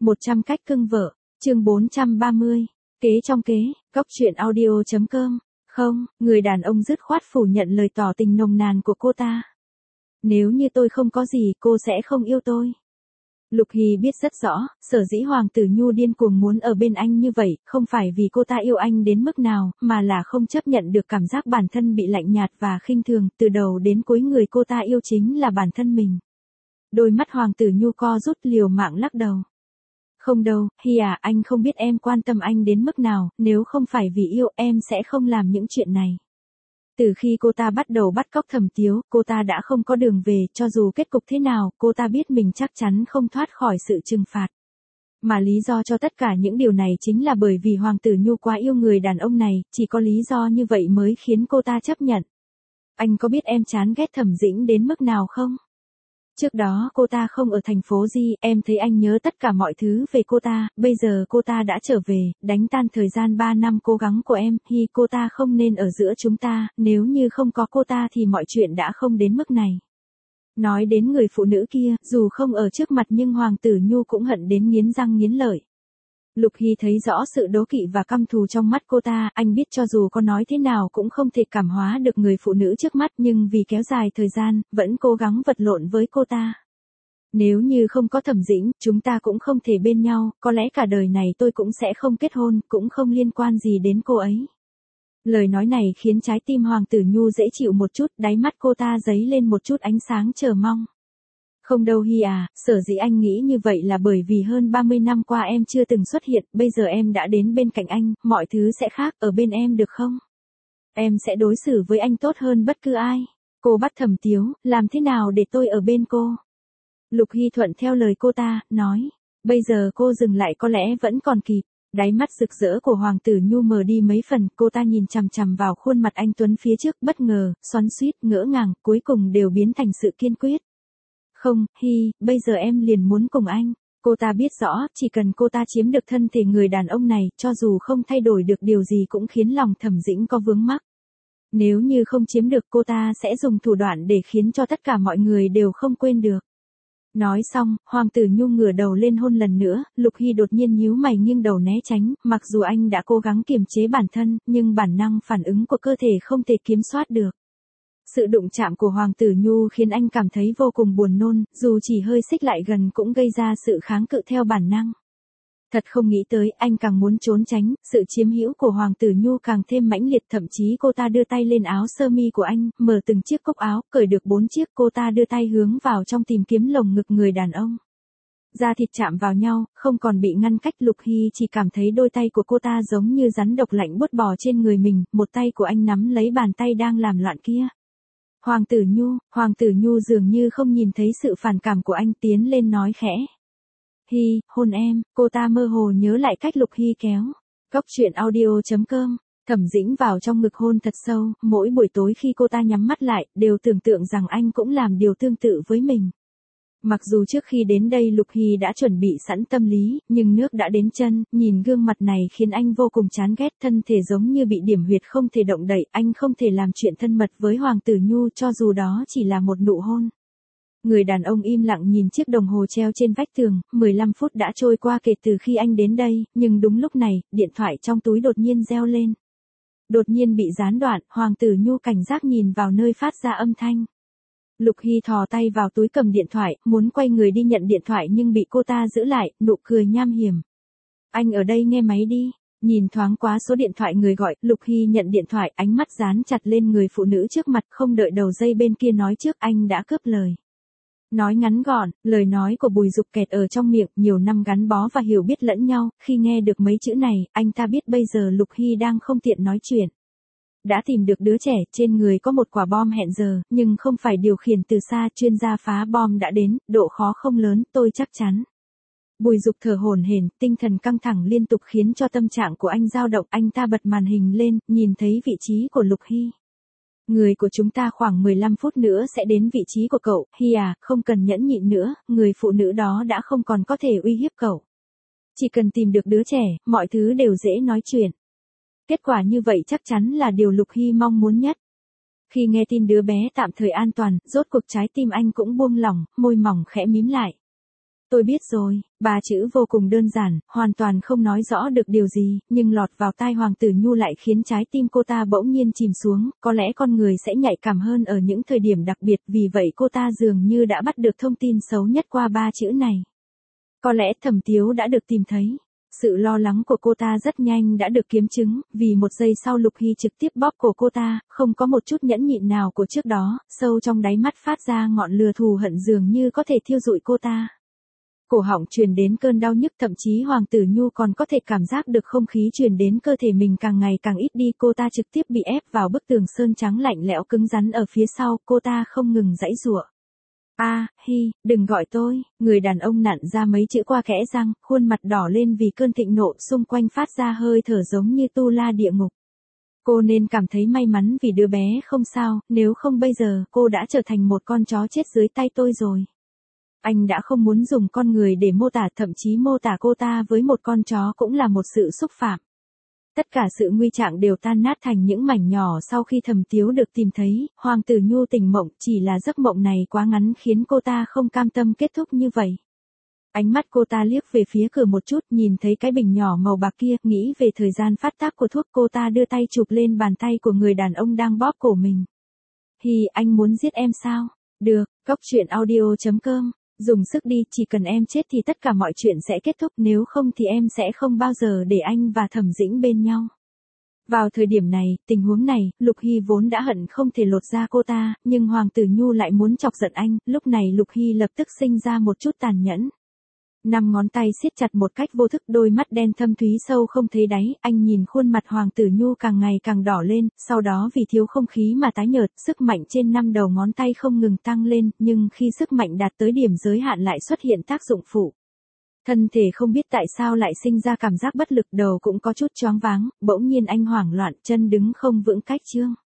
100 cách cưng vợ, chương 430, kế trong kế, góc truyện audio.com. Không, người đàn ông dứt khoát phủ nhận lời tỏ tình nồng nàn của cô ta. Nếu như tôi không có gì, cô sẽ không yêu tôi. Lục Hy biết rất rõ, sở dĩ Hoàng Tử Nhu điên cuồng muốn ở bên anh như vậy, không phải vì cô ta yêu anh đến mức nào, mà là không chấp nhận được cảm giác bản thân bị lạnh nhạt và khinh thường, từ đầu đến cuối người cô ta yêu chính là bản thân mình. Đôi mắt Hoàng Tử Nhu co rút liều mạng lắc đầu. Không đâu, Hy à, anh không biết em quan tâm anh đến mức nào, nếu không phải vì yêu em sẽ không làm những chuyện này. Từ khi cô ta bắt đầu bắt cóc Thẩm Tiếu, cô ta đã không có đường về, cho dù kết cục thế nào, cô ta biết mình chắc chắn không thoát khỏi sự trừng phạt. Mà lý do cho tất cả những điều này chính là bởi vì Hoàng Tử Nhu quá yêu người đàn ông này, chỉ có lý do như vậy mới khiến cô ta chấp nhận. Anh có biết em chán ghét Thẩm Dĩnh đến mức nào không? Trước đó cô ta không ở thành phố Di, em thấy anh nhớ tất cả mọi thứ về cô ta, bây giờ cô ta đã trở về, đánh tan thời gian 3 năm cố gắng của em, Hy cô ta không nên ở giữa chúng ta, nếu như không có cô ta thì mọi chuyện đã không đến mức này. Nói đến người phụ nữ kia, dù không ở trước mặt nhưng Hoàng Tử Nhu cũng hận đến nghiến răng nghiến lợi. Lục Hy thấy rõ sự đố kỵ và căm thù trong mắt cô ta, anh biết cho dù có nói thế nào cũng không thể cảm hóa được người phụ nữ trước mắt nhưng vì kéo dài thời gian, vẫn cố gắng vật lộn với cô ta. Nếu như không có Thẩm Dĩnh, chúng ta cũng không thể bên nhau, có lẽ cả đời này tôi cũng sẽ không kết hôn, cũng không liên quan gì đến cô ấy. Lời nói này khiến trái tim Hoàng Tử Nhu dễ chịu một chút, đáy mắt cô ta dấy lên một chút ánh sáng chờ mong. Không đâu Hy à, sở dĩ anh nghĩ như vậy là bởi vì hơn 30 năm qua em chưa từng xuất hiện, bây giờ em đã đến bên cạnh anh, mọi thứ sẽ khác, ở bên em được không? Em sẽ đối xử với anh tốt hơn bất cứ ai. Cô bắt Thẩm Tiếu, làm thế nào để tôi ở bên cô? Lục Hy thuận theo lời cô ta, nói, bây giờ cô dừng lại có lẽ vẫn còn kịp. Đáy mắt rực rỡ của Hoàng Tử Nhu mờ đi mấy phần, cô ta nhìn chằm chằm vào khuôn mặt anh Tuấn phía trước, bất ngờ, xoắn xuýt, ngỡ ngàng, cuối cùng đều biến thành sự kiên quyết. Không, Hy, bây giờ em liền muốn cùng anh. Cô ta biết rõ, chỉ cần cô ta chiếm được thân thể người đàn ông này, cho dù không thay đổi được điều gì cũng khiến lòng Thẩm Dĩnh có vướng mắc. Nếu như không chiếm được cô ta sẽ dùng thủ đoạn để khiến cho tất cả mọi người đều không quên được. Nói xong, Hoàng Tử Nhu ngửa đầu lên hôn lần nữa, Lục Hy đột nhiên nhíu mày nghiêng đầu né tránh, mặc dù anh đã cố gắng kiềm chế bản thân, nhưng bản năng phản ứng của cơ thể không thể kiểm soát được. Sự đụng chạm của Hoàng Tử Nhu khiến anh cảm thấy vô cùng buồn nôn, dù chỉ hơi xích lại gần cũng gây ra sự kháng cự theo bản năng. Thật không nghĩ tới, anh càng muốn trốn tránh, sự chiếm hữu của Hoàng Tử Nhu càng thêm mãnh liệt, thậm chí cô ta đưa tay lên áo sơ mi của anh, mở từng chiếc cúc áo, cởi được 4 chiếc, cô ta đưa tay hướng vào trong tìm kiếm lồng ngực người đàn ông. Da thịt chạm vào nhau, không còn bị ngăn cách, Lục Hy chỉ cảm thấy đôi tay của cô ta giống như rắn độc lạnh buốt bò trên người mình, một tay của anh nắm lấy bàn tay đang làm loạn kia. Hoàng Tử Nhu dường như không nhìn thấy sự phản cảm của anh, tiến lên nói khẽ. Hy, hôn em, cô ta mơ hồ nhớ lại cách Lục Hy kéo. Góc truyện audio.com, Thẩm Dĩnh vào trong ngực hôn thật sâu, mỗi buổi tối khi cô ta nhắm mắt lại, đều tưởng tượng rằng anh cũng làm điều tương tự với mình. Mặc dù trước khi đến đây Lục Hy đã chuẩn bị sẵn tâm lý, nhưng nước đã đến chân, nhìn gương mặt này khiến anh vô cùng chán ghét, thân thể giống như bị điểm huyệt không thể động đậy, anh không thể làm chuyện thân mật với Hoàng Tử Nhu cho dù đó chỉ là một nụ hôn. Người đàn ông im lặng nhìn chiếc đồng hồ treo trên vách tường, 15 phút đã trôi qua kể từ khi anh đến đây, nhưng đúng lúc này, điện thoại trong túi đột nhiên reo lên. Đột nhiên bị gián đoạn, Hoàng Tử Nhu cảnh giác nhìn vào nơi phát ra âm thanh. Lục Hy thò tay vào túi cầm điện thoại, muốn quay người đi nhận điện thoại nhưng bị cô ta giữ lại, nụ cười nham hiểm. Anh ở đây nghe máy đi. Nhìn thoáng qua số điện thoại người gọi, Lục Hy nhận điện thoại, ánh mắt dán chặt lên người phụ nữ trước mặt, không đợi đầu dây bên kia nói trước, anh đã cướp lời. Nói ngắn gọn, lời nói của Bùi Dục kẹt ở trong miệng, nhiều năm gắn bó và hiểu biết lẫn nhau, khi nghe được mấy chữ này, anh ta biết bây giờ Lục Hy đang không tiện nói chuyện. Đã tìm được đứa trẻ, trên người có một quả bom hẹn giờ, nhưng không phải điều khiển từ xa, chuyên gia phá bom đã đến, độ khó không lớn, tôi chắc chắn. Bùi Dục thở hổn hển, tinh thần căng thẳng liên tục khiến cho tâm trạng của anh dao động, anh ta bật màn hình lên, nhìn thấy vị trí của Lục Hy. Người của chúng ta khoảng 15 phút nữa sẽ đến vị trí của cậu, Hy à, không cần nhẫn nhịn nữa, người phụ nữ đó đã không còn có thể uy hiếp cậu. Chỉ cần tìm được đứa trẻ, mọi thứ đều dễ nói chuyện. Kết quả như vậy chắc chắn là điều Lục Hy mong muốn nhất. Khi nghe tin đứa bé tạm thời an toàn, rốt cuộc trái tim anh cũng buông lỏng, môi mỏng khẽ mím lại. Tôi biết rồi, ba chữ vô cùng đơn giản, hoàn toàn không nói rõ được điều gì, nhưng lọt vào tai Hoàng tử Nhu lại khiến trái tim cô ta bỗng nhiên chìm xuống, có lẽ con người sẽ nhạy cảm hơn ở những thời điểm đặc biệt, vì vậy cô ta dường như đã bắt được thông tin xấu nhất qua ba chữ này. Có lẽ Thẩm Tiếu đã được tìm thấy. Sự lo lắng của cô ta rất nhanh đã được kiểm chứng, vì một giây sau Lục Hy trực tiếp bóp cổ cô ta, không có một chút nhẫn nhịn nào của trước đó, sâu trong đáy mắt phát ra ngọn lửa thù hận dường như có thể thiêu rụi cô ta. Cổ họng truyền đến cơn đau nhức, thậm chí Hoàng tử Nhu còn có thể cảm giác được không khí truyền đến cơ thể mình càng ngày càng ít đi, cô ta trực tiếp bị ép vào bức tường sơn trắng lạnh lẽo cứng rắn ở phía sau, cô ta không ngừng giãy giụa. Hi, đừng gọi tôi, người đàn ông nặn ra mấy chữ qua kẽ răng, khuôn mặt đỏ lên vì cơn thịnh nộ, xung quanh phát ra hơi thở giống như tu la địa ngục. Cô nên cảm thấy may mắn vì đứa bé không sao, nếu không bây giờ cô đã trở thành một con chó chết dưới tay tôi rồi. Anh đã không muốn dùng con người để mô tả, thậm chí mô tả cô ta với một con chó cũng là một sự xúc phạm. Tất cả sự nguy trạng đều tan nát thành những mảnh nhỏ sau khi Thẩm Tiếu được tìm thấy, Hoàng tử Nhu tỉnh mộng, chỉ là giấc mộng này quá ngắn khiến cô ta không cam tâm kết thúc như vậy. Ánh mắt cô ta liếc về phía cửa một chút, nhìn thấy cái bình nhỏ màu bạc kia, nghĩ về thời gian phát tác của thuốc, cô ta đưa tay chụp lên bàn tay của người đàn ông đang bóp cổ mình. Anh muốn giết em sao? Được, coctruyện.audio.com. Dùng sức đi, chỉ cần em chết thì tất cả mọi chuyện sẽ kết thúc, nếu không thì em sẽ không bao giờ để anh và Thẩm Dĩnh bên nhau. Vào thời điểm này, tình huống này, Lục Hy vốn đã hận không thể lột da cô ta, nhưng Hoàng tử Nhu lại muốn chọc giận anh, lúc này Lục Hy lập tức sinh ra một chút tàn nhẫn. 5 ngón tay siết chặt một cách vô thức, đôi mắt đen thâm thúy sâu không thấy đáy, anh nhìn khuôn mặt Hoàng tử Nhu càng ngày càng đỏ lên, sau đó vì thiếu không khí mà tái nhợt, sức mạnh trên 5 đầu ngón tay không ngừng tăng lên, nhưng khi sức mạnh đạt tới điểm giới hạn lại xuất hiện tác dụng phụ. Thân thể không biết tại sao lại sinh ra cảm giác bất lực, đầu cũng có chút choáng váng, bỗng nhiên anh hoảng loạn, chân đứng không vững cách chương.